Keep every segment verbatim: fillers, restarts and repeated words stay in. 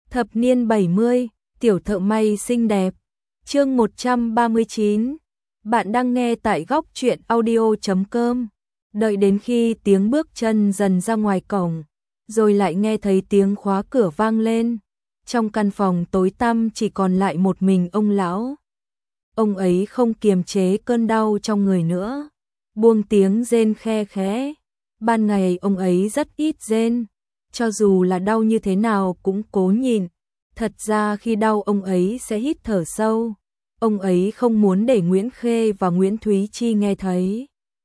Thập niên bảy mươi, tiểu thợ may xinh đẹp. Chương một trăm ba mươi chín. Bạn đang nghe tại góc truyện audio chấm com. Đợi đến khi tiếng bước chân dần ra ngoài cổng, rồi lại nghe thấy tiếng khóa cửa vang lên. Trong căn phòng tối tăm chỉ còn lại một mình ông lão. Ông ấy không kiềm chế cơn đau trong người nữa, buông tiếng rên khe khẽ. Ban ngày ông ấy rất ít rên, cho dù là đau như thế nào cũng cố nhịn. Thật ra khi đau ông ấy sẽ hít thở sâu. Ông ấy không muốn để Nguyễn Khê và Nguyễn Thúy Chi nghe thấy,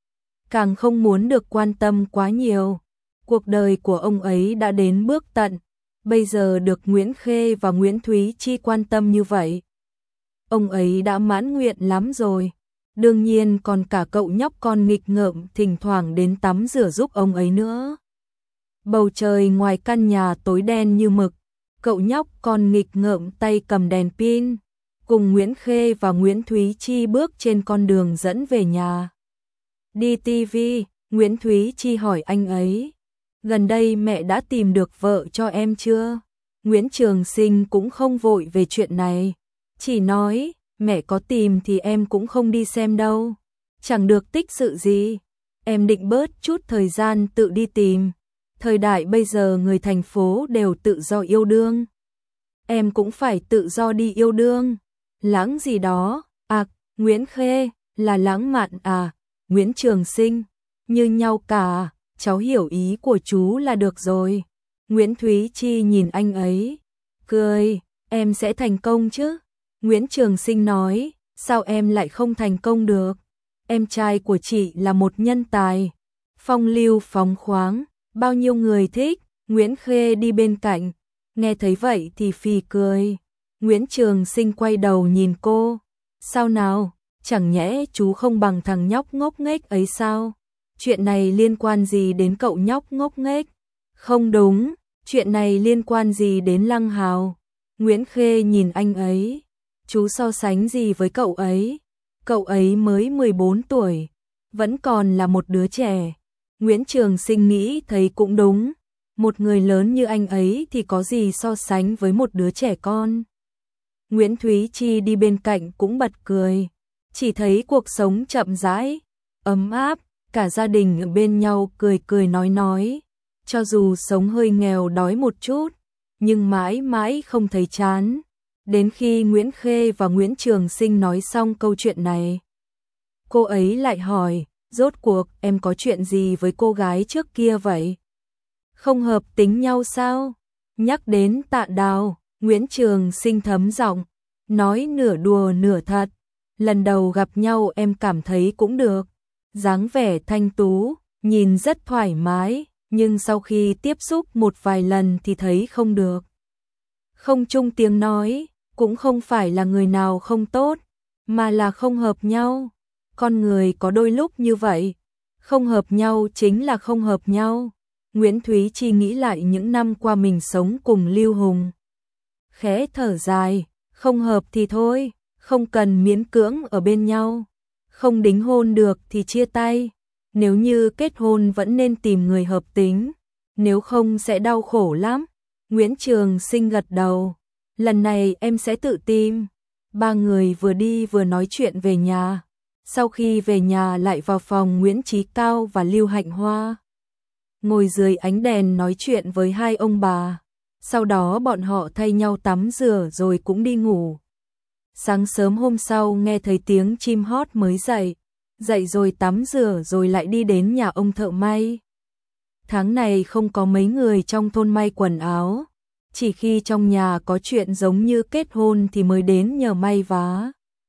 càng không muốn được quan tâm quá nhiều. Cuộc đời của ông ấy đã đến bước tận, bây giờ được Nguyễn Khê và Nguyễn Thúy Chi quan tâm như vậy, ông ấy đã mãn nguyện lắm rồi. Đương nhiên còn cả cậu nhóc con nghịch ngợm thỉnh thoảng đến tắm rửa giúp ông ấy nữa. Bầu trời ngoài căn nhà tối đen như mực. Cậu nhóc con nghịch ngợm tay cầm đèn pin, cùng Nguyễn Khê và Nguyễn Thúy Chi bước trên con đường dẫn về nhà. Đi ti vi, Nguyễn Thúy Chi hỏi anh ấy, gần đây mẹ đã tìm được vợ cho em chưa? Nguyễn Trường Sinh cũng không vội về chuyện này, chỉ nói, mẹ có tìm thì em cũng không đi xem đâu, chẳng được tích sự gì, em định bớt chút thời gian tự đi tìm. Thời đại bây giờ người thành phố đều tự do yêu đương, em cũng phải tự do đi yêu đương. Lãng gì đó? À, Nguyễn Khê, là lãng mạn à? Nguyễn Trường Sinh, như nhau cả, cháu hiểu ý của chú là được rồi. Nguyễn Thúy Chi nhìn anh ấy, cười, em sẽ thành công chứ? Nguyễn Trường Sinh nói, sao em lại không thành công được? Em trai của chị là một nhân tài, phong lưu phóng khoáng, bao nhiêu người thích. Nguyễn Khê đi bên cạnh, nghe thấy vậy thì phì cười. Nguyễn Trường Sinh quay đầu nhìn cô, sao nào, chẳng nhẽ chú không bằng thằng nhóc ngốc nghếch ấy sao? Chuyện này liên quan gì đến cậu nhóc ngốc nghếch? Không đúng, chuyện này liên quan gì đến Lăng Hào? Nguyễn Khê nhìn anh ấy, chú so sánh gì với cậu ấy? Cậu ấy mới mười bốn tuổi, vẫn còn là một đứa trẻ. Nguyễn Trường Sinh nghĩ thấy cũng đúng, một người lớn như anh ấy thì có gì so sánh với một đứa trẻ con. Nguyễn Thúy Chi đi bên cạnh cũng bật cười, chỉ thấy cuộc sống chậm rãi, ấm áp, cả gia đình ở bên nhau cười cười nói nói, cho dù sống hơi nghèo đói một chút, nhưng mãi mãi không thấy chán. Đến khi Nguyễn Khê và Nguyễn Trường Sinh nói xong câu chuyện này, cô ấy lại hỏi, rốt cuộc em có chuyện gì với cô gái trước kia vậy? Không hợp tính nhau sao? Nhắc đến Tạ Đào, Nguyễn Trường Sinh thấm giọng, nói nửa đùa nửa thật. Lần đầu gặp nhau em cảm thấy cũng được, dáng vẻ thanh tú, nhìn rất thoải mái, nhưng sau khi tiếp xúc một vài lần thì thấy không được. Không chung tiếng nói, cũng không phải là người nào không tốt, mà là không hợp nhau. Con người có đôi lúc như vậy, không hợp nhau chính là không hợp nhau. Nguyễn Thúy Chi nghĩ lại những năm qua mình sống cùng Lưu Hùng, khẽ thở dài, không hợp thì thôi, không cần miễn cưỡng ở bên nhau, không đính hôn được thì chia tay, nếu như kết hôn vẫn nên tìm người hợp tính, nếu không sẽ đau khổ lắm. Nguyễn Trường Sinh gật đầu, lần này em sẽ tự tìm. Ba người vừa đi vừa nói chuyện về nhà. Sau khi về nhà lại vào phòng Nguyễn Chí Cao và Lưu Hạnh Hoa, ngồi dưới ánh đèn nói chuyện với hai ông bà. Sau đó bọn họ thay nhau tắm rửa rồi cũng đi ngủ. Sáng sớm hôm sau nghe thấy tiếng chim hót mới dậy, dậy rồi tắm rửa rồi lại đi đến nhà ông thợ may. Tháng này không có mấy người trong thôn may quần áo, chỉ khi trong nhà có chuyện giống như kết hôn thì mới đến nhờ may vá.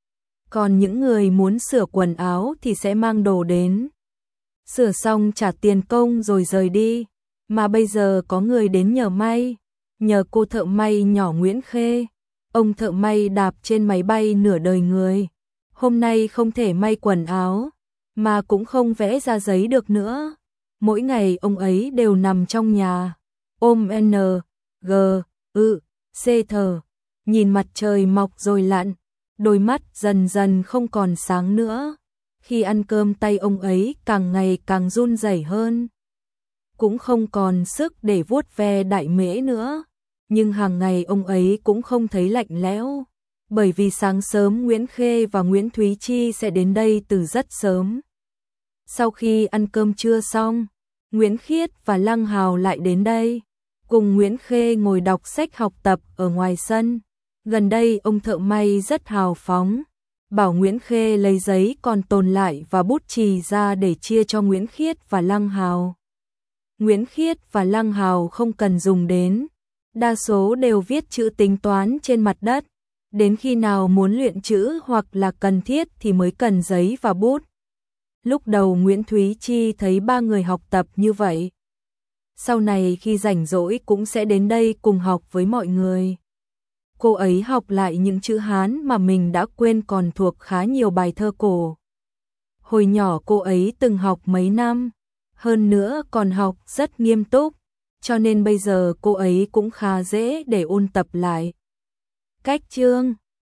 Còn những người muốn sửa quần áo thì sẽ mang đồ đến, sửa xong trả tiền công rồi rời đi. Mà bây giờ có người đến nhờ may, nhờ cô thợ may nhỏ Nguyễn Khê. Ông thợ may đạp trên máy bay nửa đời người, hôm nay không thể may quần áo, mà cũng không vẽ ra giấy được nữa. Mỗi ngày ông ấy đều nằm trong nhà, ôm N, G, ư, C thở, nhìn mặt trời mọc rồi lặn. Đôi mắt dần dần không còn sáng nữa. Khi ăn cơm tay ông ấy càng ngày càng run rẩy hơn, cũng không còn sức để vuốt ve đại mễ nữa. nhưng hàng ngày ông ấy cũng không thấy lạnh lẽo, bởi vì sáng sớm Nguyễn Khê và Nguyễn Thúy Chi sẽ đến đây từ rất sớm. Sau khi ăn cơm trưa xong, Nguyễn Khiết và Lăng Hào lại đến đây, cùng Nguyễn Khê ngồi đọc sách học tập ở ngoài sân. Gần đây ông thợ may rất hào phóng, bảo Nguyễn Khê lấy giấy còn tồn lại và bút chì ra để chia cho Nguyễn Khiết và Lăng Hào. Nguyễn Khiết và Lăng Hào không cần dùng đến, đa số đều viết chữ tính toán trên mặt đất, đến khi nào muốn luyện chữ hoặc là cần thiết thì mới cần giấy và bút. Lúc đầu Nguyễn Thúy Chi thấy ba người học tập như vậy, sau này khi rảnh rỗi cũng sẽ đến đây cùng học với mọi người. Cô ấy học lại những chữ Hán mà mình đã quên, còn thuộc khá nhiều bài thơ cổ. Hồi nhỏ cô ấy từng học mấy năm, hơn nữa còn học rất nghiêm túc, cho nên bây giờ cô ấy cũng khá dễ để ôn tập lại. Cách chương